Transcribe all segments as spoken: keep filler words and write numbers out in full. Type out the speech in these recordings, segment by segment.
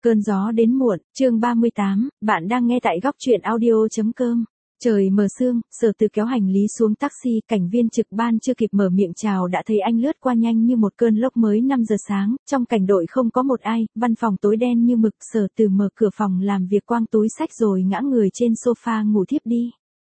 Cơn gió đến muộn, chương ba mươi tám, bạn đang nghe tại góc truyện audio.com. Trời mờ sương, Sở Từ kéo hành lý xuống taxi, cảnh viên trực ban chưa kịp mở miệng chào đã thấy anh lướt qua nhanh như một cơn lốc mới năm giờ sáng, trong cảnh đội không có một ai, văn phòng tối đen như mực, Sở Từ mở cửa phòng làm việc quang túi sách rồi ngã người trên sofa ngủ thiếp đi.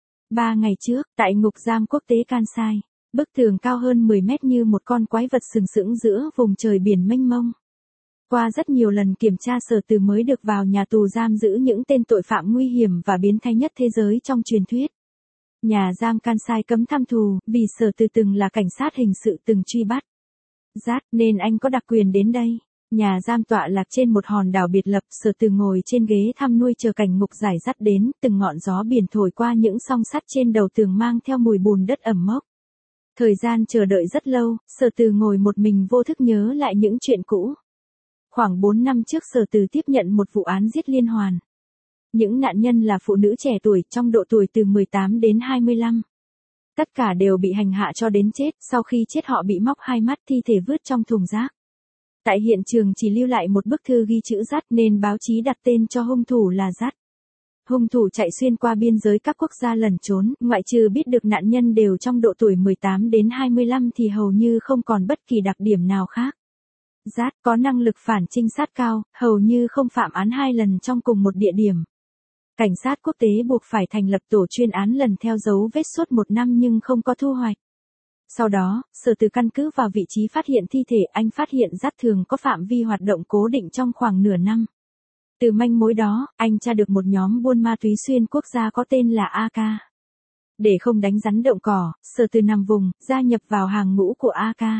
Ba ngày trước, tại ngục giam quốc tế Kansai, bức tường cao hơn mười mét như một con quái vật sừng sững giữa vùng trời biển mênh mông. Qua rất nhiều lần kiểm tra Sở Từ mới được vào nhà tù giam giữ những tên tội phạm nguy hiểm và biến thái nhất thế giới trong truyền thuyết. Nhà giam Kansai cấm thăm tù, vì Sở Từ từng là cảnh sát hình sự từng truy bắt giát nên anh có đặc quyền đến đây. Nhà giam tọa lạc trên một hòn đảo biệt lập, Sở Từ ngồi trên ghế thăm nuôi chờ cảnh ngục giải dắt đến, từng ngọn gió biển thổi qua những song sắt trên đầu tường mang theo mùi bùn đất ẩm mốc. Thời gian chờ đợi rất lâu, Sở Từ ngồi một mình vô thức nhớ lại những chuyện cũ. Khoảng bốn năm trước Sở Từ tiếp nhận một vụ án giết liên hoàn. Những nạn nhân là phụ nữ trẻ tuổi trong độ tuổi từ mười tám đến hai mươi lăm. Tất cả đều bị hành hạ cho đến chết, sau khi chết họ bị móc hai mắt, thi thể vứt trong thùng rác. Tại hiện trường chỉ lưu lại một bức thư ghi chữ giát nên báo chí đặt tên cho hung thủ là giát. Hung thủ chạy xuyên qua biên giới các quốc gia lẩn trốn, ngoại trừ biết được nạn nhân đều trong độ tuổi mười tám đến hai mươi lăm thì hầu như không còn bất kỳ đặc điểm nào khác. Giát có năng lực phản trinh sát cao, hầu như không phạm án hai lần trong cùng một địa điểm. Cảnh sát quốc tế buộc phải thành lập tổ chuyên án lần theo dấu vết suốt một năm nhưng không có thu hoạch. Sau đó, Sở Từ căn cứ vào vị trí phát hiện thi thể, anh phát hiện giát thường có phạm vi hoạt động cố định trong khoảng nửa năm. Từ manh mối đó, anh tra được một nhóm buôn ma túy xuyên quốc gia có tên là a ca. Để không đánh rắn động cỏ, Sở Từ nằm vùng, gia nhập vào hàng ngũ của a ca.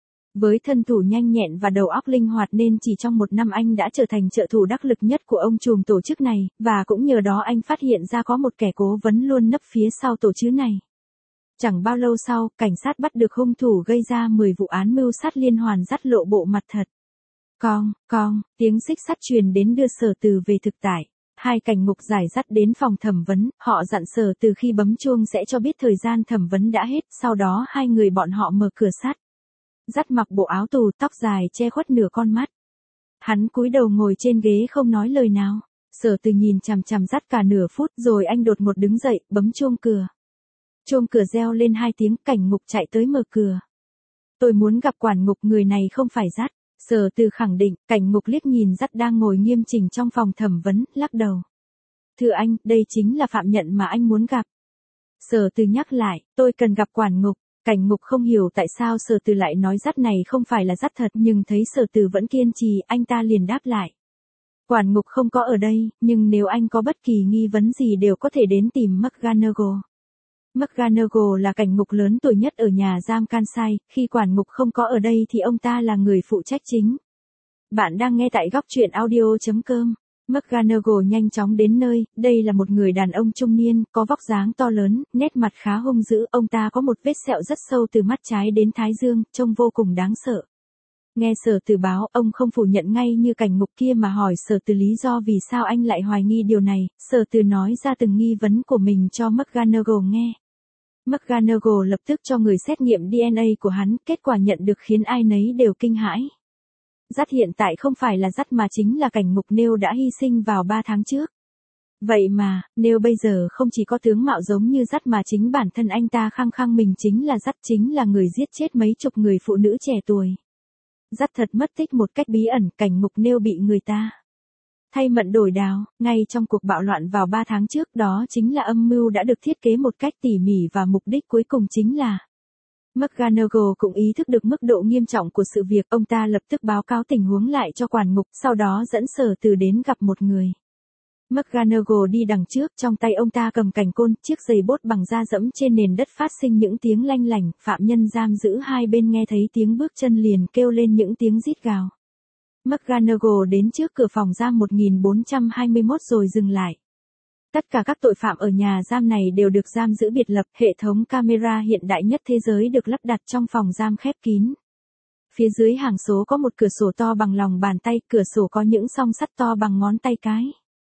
Với thân thủ nhanh nhẹn và đầu óc linh hoạt nên chỉ trong một năm anh đã trở thành trợ thủ đắc lực nhất của ông trùm tổ chức này, và cũng nhờ đó anh phát hiện ra có một kẻ cố vấn luôn nấp phía sau tổ chức này. Chẳng bao lâu sau, cảnh sát bắt được hung thủ gây ra mười vụ án mưu sát liên hoàn dắt lộ bộ mặt thật. Cong, cong, tiếng xích sắt truyền đến đưa Sở Từ về thực tại. Hai cảnh ngục giải dắt đến phòng thẩm vấn, họ dặn Sở Từ khi bấm chuông sẽ cho biết thời gian thẩm vấn đã hết, sau đó hai người bọn họ mở cửa sắt. Giát mặc bộ áo tù, tóc dài che khuất nửa con mắt. Hắn cúi đầu ngồi trên ghế không nói lời nào. Sở Từ nhìn chằm chằm Giát cả nửa phút rồi anh đột ngột đứng dậy, bấm chuông cửa. Chuông cửa reo lên hai tiếng, cảnh ngục chạy tới mở cửa. Tôi muốn gặp quản ngục, người này không phải Giát. Sở Từ khẳng định, cảnh ngục liếc nhìn Giát đang ngồi nghiêm chỉnh trong phòng thẩm vấn, lắc đầu. Thưa anh, đây chính là phạm nhân mà anh muốn gặp. Sở Từ nhắc lại, tôi cần gặp quản ngục. Cảnh ngục không hiểu tại sao Sở Từ lại nói Giát này không phải là Giát thật, nhưng thấy Sở Từ vẫn kiên trì, anh ta liền đáp lại. Quản ngục không có ở đây, nhưng nếu anh có bất kỳ nghi vấn gì đều có thể đến tìm McGonagall. McGonagall là cảnh ngục lớn tuổi nhất ở nhà giam Kansai, khi quản ngục không có ở đây thì ông ta là người phụ trách chính. Bạn đang nghe tại góc truyện audio.com. McGonagall nhanh chóng đến nơi, đây là một người đàn ông trung niên, có vóc dáng to lớn, nét mặt khá hung dữ, ông ta có một vết sẹo rất sâu từ mắt trái đến thái dương, trông vô cùng đáng sợ. Nghe Sở Từ báo, ông không phủ nhận ngay như cảnh ngục kia mà hỏi Sở Từ lý do vì sao anh lại hoài nghi điều này. Sở Từ nói ra từng nghi vấn của mình cho McGonagall nghe. McGonagall lập tức cho người xét nghiệm đê en a của hắn, kết quả nhận được khiến ai nấy đều kinh hãi. Giát hiện tại không phải là Giát mà chính là cảnh ngục Neil đã hy sinh vào ba tháng trước. Vậy mà, Neil bây giờ không chỉ có tướng mạo giống như Giát mà chính bản thân anh ta khăng khăng mình chính là Giát, chính là người giết chết mấy chục người phụ nữ trẻ tuổi. Giát thật mất tích một cách bí ẩn, cảnh ngục Neil bị người ta thay mận đổi đào, ngay trong cuộc bạo loạn vào ba tháng trước, đó chính là âm mưu đã được thiết kế một cách tỉ mỉ và mục đích cuối cùng chính là. McGonagall cũng ý thức được mức độ nghiêm trọng của sự việc, ông ta lập tức báo cáo tình huống lại cho quản ngục, sau đó dẫn Sở Từ đến gặp một người. McGonagall đi đằng trước, trong tay ông ta cầm cành côn, chiếc giày bốt bằng da dẫm trên nền đất phát sinh những tiếng lanh lảnh, phạm nhân giam giữ hai bên nghe thấy tiếng bước chân liền kêu lên những tiếng rít gào. McGonagall đến trước cửa phòng giam một nghìn bốn trăm hai mươi mốt rồi dừng lại. Tất cả các tội phạm ở nhà giam này đều được giam giữ biệt lập, hệ thống camera hiện đại nhất thế giới được lắp đặt trong phòng giam khép kín. Phía dưới hàng số có một cửa sổ to bằng lòng bàn tay, cửa sổ có những song sắt to bằng ngón tay cái.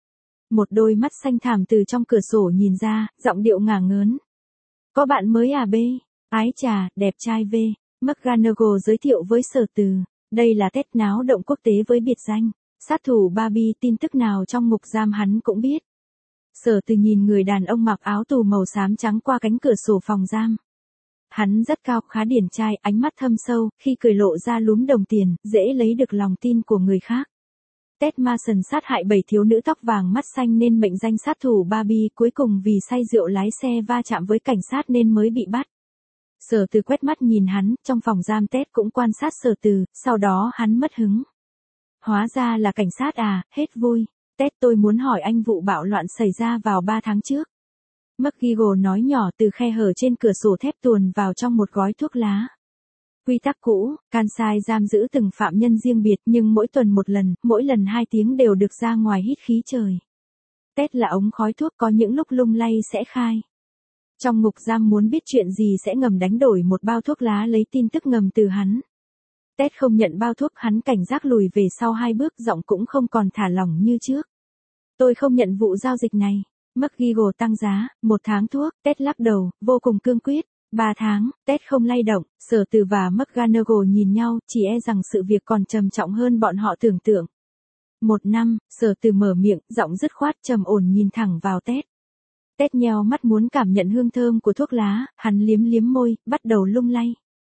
Một đôi mắt xanh thẳm từ trong cửa sổ nhìn ra, giọng điệu ngả ngớn. Có bạn mới à bê? Ái chà, đẹp trai vê. McGonagall giới thiệu với Sở Từ. Đây là test náo động quốc tế với biệt danh Sát thủ Barbie tin tức nào trong ngục giam hắn cũng biết. Sở Từ nhìn người đàn ông mặc áo tù màu xám trắng qua cánh cửa sổ phòng giam. Hắn rất cao, khá điển trai, ánh mắt thâm sâu, khi cười lộ ra lúm đồng tiền, dễ lấy được lòng tin của người khác. Ted Mason sát hại bảy thiếu nữ tóc vàng mắt xanh nên mệnh danh sát thủ Barbie, cuối cùng vì say rượu lái xe va chạm với cảnh sát nên mới bị bắt. Sở Từ quét mắt nhìn hắn, trong phòng giam Ted cũng quan sát Sở Từ, sau đó hắn mất hứng. Hóa ra là cảnh sát à, hết vui. Ted, tôi muốn hỏi anh vụ bạo loạn xảy ra vào ba tháng trước. McGeagle nói nhỏ từ khe hở trên cửa sổ thép tuồn vào trong một gói thuốc lá. Quy tắc cũ, Kansai giam giữ từng phạm nhân riêng biệt nhưng mỗi tuần một lần, mỗi lần hai tiếng đều được ra ngoài hít khí trời. Ted là ống khói thuốc, có những lúc lung lay sẽ khai. Trong ngục giam muốn biết chuyện gì sẽ ngầm đánh đổi một bao thuốc lá lấy tin tức ngầm từ hắn. Ted không nhận bao thuốc, hắn cảnh giác lùi về sau hai bước, giọng cũng không còn thả lỏng như trước. Tôi không nhận vụ giao dịch này. McGeagle tăng giá, một tháng thuốc, Ted lắc đầu, vô cùng cương quyết. Ba tháng, Ted không lay động. Sở Từ và McGonagall nhìn nhau, chỉ e rằng sự việc còn trầm trọng hơn bọn họ tưởng tượng. Một năm, Sở Từ mở miệng, giọng dứt khoát trầm ổn nhìn thẳng vào Ted. Ted nheo mắt muốn cảm nhận hương thơm của thuốc lá, hắn liếm liếm môi, bắt đầu lung lay.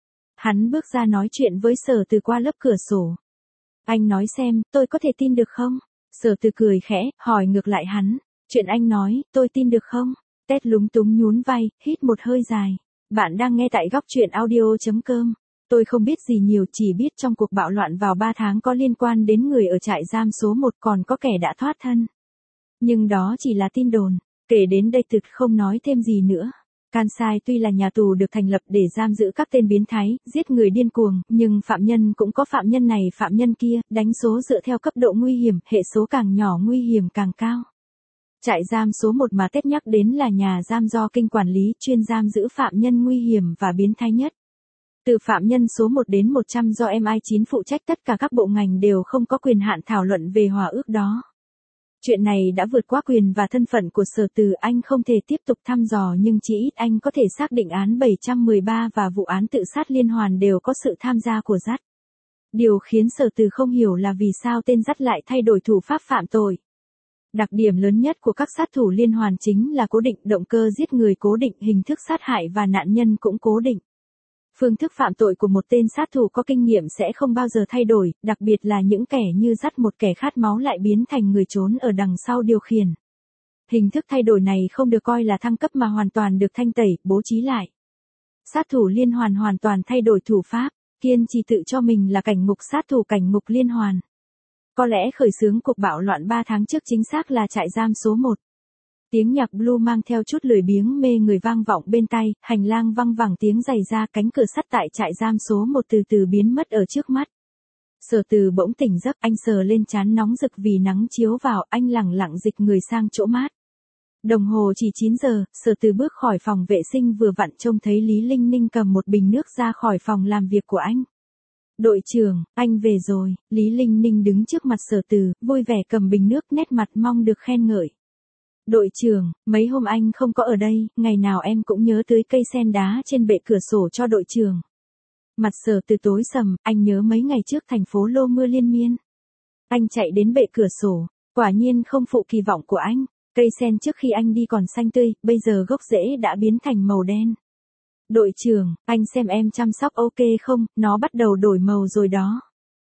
Hắn bước ra nói chuyện với Sở Từ qua lớp cửa sổ. Anh nói xem, tôi có thể tin được không? Sở Từ cười khẽ, hỏi ngược lại hắn. Chuyện anh nói, tôi tin được không? Ted lúng túng nhún vai, hít một hơi dài. Bạn đang nghe tại góc truyện audio chấm com. Tôi không biết gì nhiều, chỉ biết trong cuộc bạo loạn vào ba tháng có liên quan đến người ở trại giam số một, còn có kẻ đã thoát thân. Nhưng đó chỉ là tin đồn. Kể đến đây thực không nói thêm gì nữa. Kansai tuy là nhà tù được thành lập để giam giữ các tên biến thái, giết người điên cuồng, nhưng phạm nhân cũng có phạm nhân này phạm nhân kia, đánh số dựa theo cấp độ nguy hiểm, hệ số càng nhỏ nguy hiểm càng cao. Trại giam số một mà Ted nhắc đến là nhà giam do Kinh quản lý, chuyên giam giữ phạm nhân nguy hiểm và biến thái nhất. Từ phạm nhân số một đến một trăm do em i chín phụ trách, tất cả các bộ ngành đều không có quyền hạn thảo luận về hòa ước đó. Chuyện này đã vượt quá quyền và thân phận của Sở Từ, anh không thể tiếp tục thăm dò, nhưng chỉ ít anh có thể xác định án bảy trăm mười ba và vụ án tự sát liên hoàn đều có sự tham gia của dắt. Điều khiến Sở Từ không hiểu là vì sao tên dắt lại thay đổi thủ pháp phạm tội. Đặc điểm lớn nhất của các sát thủ liên hoàn chính là cố định, động cơ giết người cố định, hình thức sát hại và nạn nhân cũng cố định. Phương thức phạm tội của một tên sát thủ có kinh nghiệm sẽ không bao giờ thay đổi, đặc biệt là những kẻ như dắt, một kẻ khát máu lại biến thành người trốn ở đằng sau điều khiển. Hình thức thay đổi này không được coi là thăng cấp mà hoàn toàn được thanh tẩy, bố trí lại. Sát thủ liên hoàn hoàn toàn thay đổi thủ pháp, kiên trì tự cho mình là cảnh ngục sát thủ cảnh ngục liên hoàn. Có lẽ khởi xướng cuộc bạo loạn ba tháng trước chính xác là trại giam số một. Tiếng nhạc blue mang theo chút lười biếng mê người vang vọng bên tai, hành lang văng vẳng tiếng giày ra, cánh cửa sắt tại trại giam số một từ từ biến mất ở trước mắt. Sở Từ bỗng tỉnh giấc, anh sờ lên trán nóng rực vì nắng chiếu vào, anh lẳng lặng dịch người sang chỗ mát. Đồng hồ chỉ chín giờ, Sở Từ bước khỏi phòng vệ sinh vừa vặn trông thấy Lý Linh Ninh cầm một bình nước ra khỏi phòng làm việc của anh. Đội trưởng, anh về rồi. Lý Linh Ninh đứng trước mặt Sở Từ, vui vẻ cầm bình nước, nét mặt mong được khen ngợi. Đội trưởng, mấy hôm anh không có ở đây, ngày nào em cũng nhớ tưới cây sen đá trên bệ cửa sổ cho đội trưởng. Mặt Sở Từ tối sầm, anh nhớ mấy ngày trước thành phố Lô mưa liên miên. Anh chạy đến bệ cửa sổ, quả nhiên không phụ kỳ vọng của anh. Cây sen trước khi anh đi còn xanh tươi, bây giờ gốc rễ đã biến thành màu đen. Đội trưởng, anh xem em chăm sóc ok không, nó bắt đầu đổi màu rồi đó.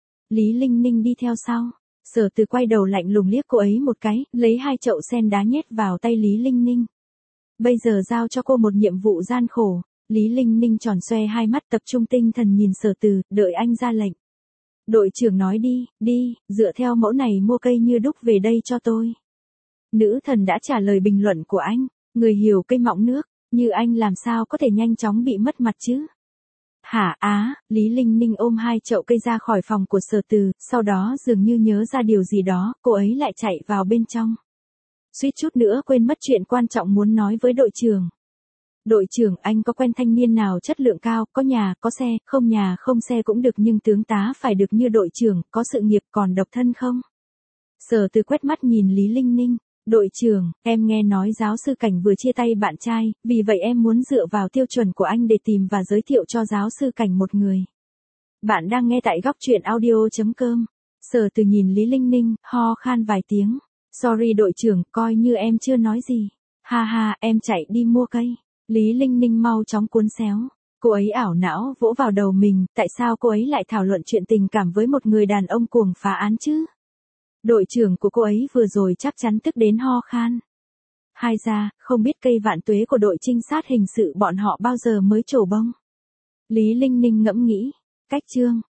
Lý Linh Ninh đi theo sau. Sở Từ quay đầu lạnh lùng liếc cô ấy một cái, lấy hai chậu sen đá nhét vào tay Lý Linh Ninh. Bây giờ giao cho cô một nhiệm vụ gian khổ. Lý Linh Ninh tròn xoe hai mắt, tập trung tinh thần nhìn Sở Từ, đợi anh ra lệnh. Đội trưởng nói đi, đi, dựa theo mẫu này mua cây như đúc về đây cho tôi. Nữ thần đã trả lời bình luận của anh, người hiểu cây mọng nước, như anh làm sao có thể nhanh chóng bị mất mặt chứ? Hả á, Lý Linh Ninh ôm hai chậu cây ra khỏi phòng của Sở Từ, sau đó dường như nhớ ra điều gì đó, cô ấy lại chạy vào bên trong. Suýt chút nữa quên mất chuyện quan trọng muốn nói với đội trưởng. Đội trưởng, anh có quen thanh niên nào chất lượng cao, có nhà, có xe, không nhà không xe cũng được nhưng tướng tá phải được như đội trưởng, có sự nghiệp còn độc thân không? Sở Từ quét mắt nhìn Lý Linh Ninh. Đội trưởng, em nghe nói giáo sư Cảnh vừa chia tay bạn trai, vì vậy em muốn dựa vào tiêu chuẩn của anh để tìm và giới thiệu cho giáo sư Cảnh một người. Bạn đang nghe tại góc truyện audio chấm com. Sở Từ nhìn Lý Linh Ninh, ho khan vài tiếng. Sorry đội trưởng, coi như em chưa nói gì. Ha ha, em chạy đi mua cây. Lý Linh Ninh mau chóng cuốn xéo. Cô ấy ảo não vỗ vào đầu mình, tại sao cô ấy lại thảo luận chuyện tình cảm với một người đàn ông cuồng phá án chứ? Đội trưởng của cô ấy vừa rồi chắc chắn tức đến ho khan. Hai ra, không biết cây vạn tuế của đội trinh sát hình sự bọn họ bao giờ mới trổ bông. Lý Linh Ninh ngẫm nghĩ. Cách chương.